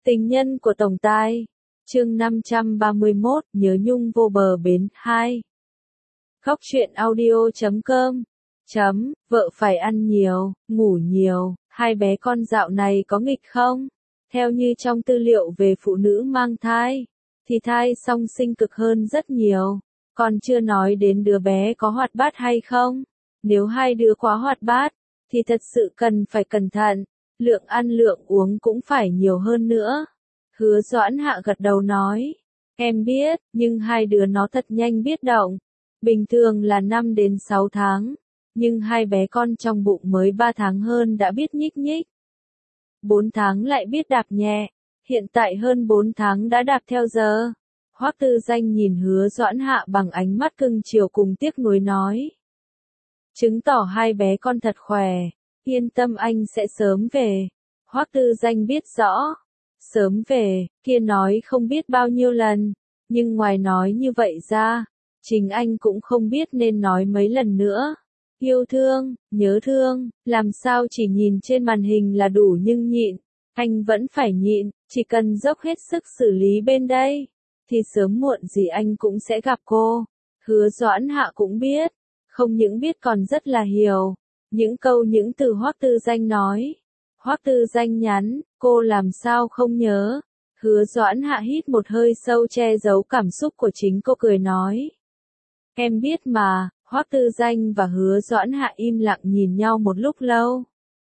Tình nhân của tổng tài. Chương 531, nhớ nhung vô bờ bến 2. Khóc chuyện audio.com. Vợ phải ăn nhiều, ngủ nhiều, hai bé con dạo này có nghịch không? Theo như trong tư liệu về phụ nữ mang thai, thì thai song sinh cực hơn rất nhiều. Còn chưa nói đến đứa bé có hoạt bát hay không. Nếu hai đứa quá hoạt bát, thì thật sự cần phải cẩn thận. Lượng ăn lượng uống cũng phải nhiều hơn nữa. Hứa Doãn Hạ gật đầu nói. Em biết, nhưng hai đứa nó thật nhanh biết động. Bình thường là 5 đến 6 tháng. Nhưng hai bé con trong bụng mới 3 tháng hơn đã biết nhích nhích. 4 tháng lại biết đạp nhẹ. Hiện tại hơn 4 tháng đã đạp theo giờ. Hoắc Tư Danh nhìn Hứa Doãn Hạ bằng ánh mắt cưng chiều cùng tiếc nuối nói. Chứng tỏ hai bé con thật khỏe. Yên tâm anh sẽ sớm về. Hoắc Tư Danh biết rõ. Sớm về, kia nói không biết bao nhiêu lần. Nhưng ngoài nói như vậy ra, chính anh cũng không biết nên nói mấy lần nữa. Yêu thương, nhớ thương, làm sao chỉ nhìn trên màn hình là đủ nhưng nhịn. Anh vẫn phải nhịn, chỉ cần dốc hết sức xử lý bên đây. Thì sớm muộn gì anh cũng sẽ gặp cô. Hứa Doãn Hạ cũng biết. Không những biết còn rất là hiểu. Những từ Hoắc Tư Danh nói. Hoắc Tư Danh nhắn, cô làm sao không nhớ. Hứa Doãn Hạ hít một hơi sâu che giấu cảm xúc của chính cô cười nói. Em biết mà. Hoắc Tư Danh và Hứa Doãn Hạ im lặng nhìn nhau một lúc lâu.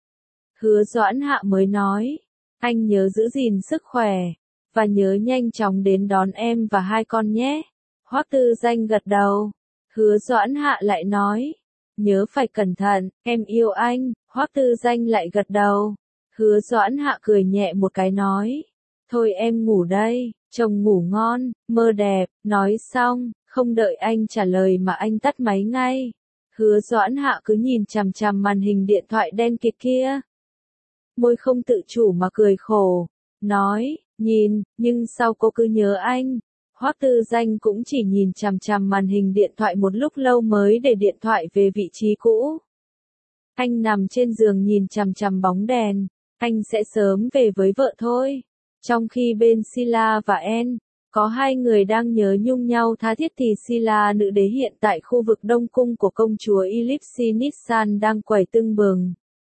Hứa Doãn Hạ mới nói, anh nhớ giữ gìn sức khỏe, và nhớ nhanh chóng đến đón em và hai con nhé. Hoắc Tư Danh gật đầu. Hứa Doãn Hạ lại nói, nhớ phải cẩn thận, em yêu anh. Hoắc Tư Danh lại gật đầu. Hứa Doãn Hạ cười nhẹ một cái nói, thôi em ngủ đây, chồng ngủ ngon, mơ đẹp. Nói xong, không đợi anh trả lời mà anh tắt máy ngay. Hứa Doãn Hạ cứ nhìn chằm chằm màn hình điện thoại đen kịt kia. Môi không tự chủ mà cười khổ, nói, nhìn, nhưng sao cô cứ nhớ anh. Hoắc Tư Danh cũng chỉ nhìn chằm chằm màn hình điện thoại một lúc lâu mới để điện thoại về vị trí cũ. Anh nằm trên giường nhìn chằm chằm bóng đèn, anh sẽ sớm về với vợ thôi. Trong khi bên Sila và En, có hai người đang nhớ nhung nhau tha thiết thì Sila nữ đế hiện tại khu vực Đông Cung của công chúa Ellipsi Nissan đang quẩy tưng bừng.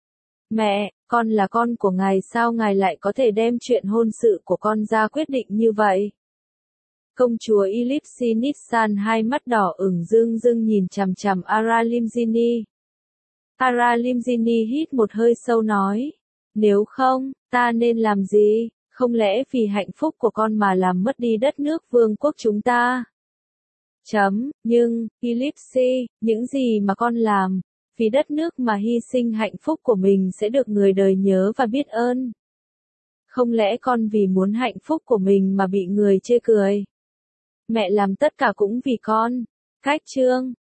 Mẹ, con là con của ngài sao ngài lại có thể đem chuyện hôn sự của con ra quyết định như vậy? Công chúa Ellipsi Nissan hai mắt đỏ ửng rưng rưng nhìn chằm chằm Ara Limzini. Ara Limzini hít một hơi sâu nói, nếu không, ta nên làm gì? Không lẽ vì hạnh phúc của con mà làm mất đi đất nước vương quốc chúng ta? Nhưng, Ellipsi, những gì mà con làm, vì đất nước mà hy sinh hạnh phúc của mình sẽ được người đời nhớ và biết ơn. Không lẽ con vì muốn hạnh phúc của mình mà bị người chê cười? Mẹ làm tất cả cũng vì con. Cách chương,